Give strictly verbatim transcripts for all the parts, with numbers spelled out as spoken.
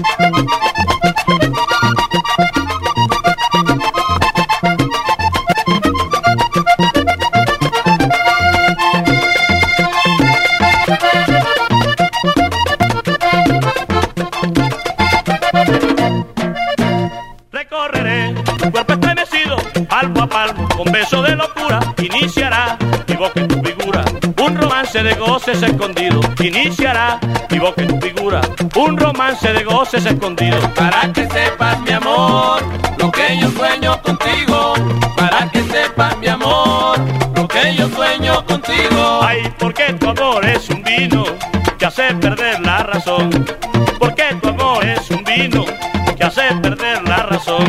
Recorreré tu cuerpo estremecido, palmo a palmo, con beso de locura. Iniciará mi boca en tu figura un romance de goces escondido. Iniciará mi boca en tu figura un romance de goces escondido. Para que sepas, mi amor, lo que yo sueño contigo. Para que sepas, mi amor, lo que yo sueño contigo. Ay, porque tu amor es un vino que hace perder la razón. Porque tu amor es un vino que hace perder la razón.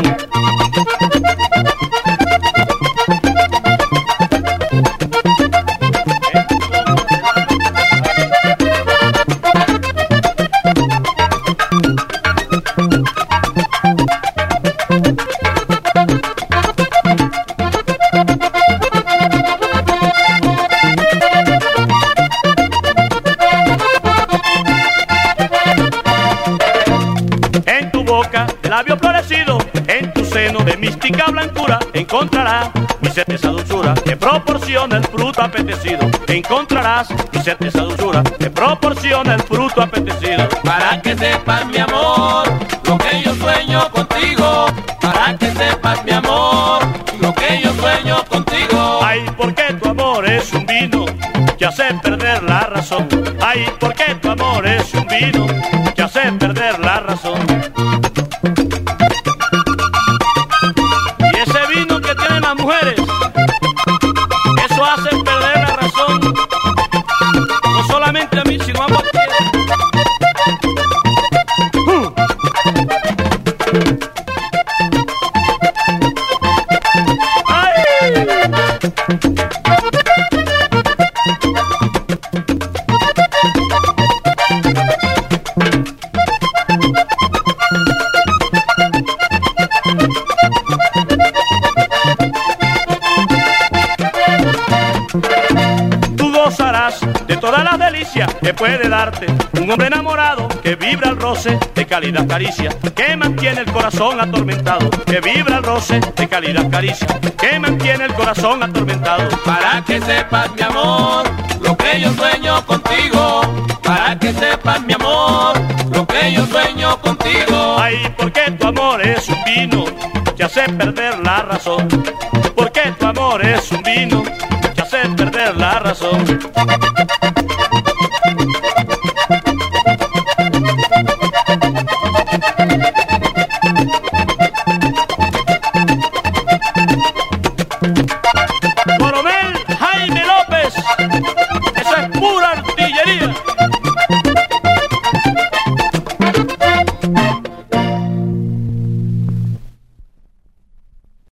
En tu boca de labio florecido, en tu seno de mística blancura, encontrarás mi certeza dulzura que proporciona el fruto apetecido. Encontrarás mi certeza dulzura que proporciona el fruto apetecido. Para que sepas, mi amor, lo que yo sueño contigo. Para que sepas, mi amor, lo que yo sueño contigo. Ay, porque tu amor es un vino que hace perder la razón. Ay, porque tu amor es un vino que hace perder la razón. Y ese vino que tienen las mujeres, eso hace perder la razón. No solamente a mí, sino a cualquiera. Uh. ¡Ay! Tú gozarás de todas las delicias que puede darte un hombre enamorado que vibra al roce de cálidas caricias, que mantiene el corazón atormentado, que vibra al roce de cálidas caricias, que mantiene el corazón atormentado. Para que sepas, mi amor, lo que yo sueño contigo. Para que sepas, mi amor, lo que yo sueño contigo. Ay, porque tu amor es un vino que hace perder la razón. Porque tu amor es un vino que hace perder la razón.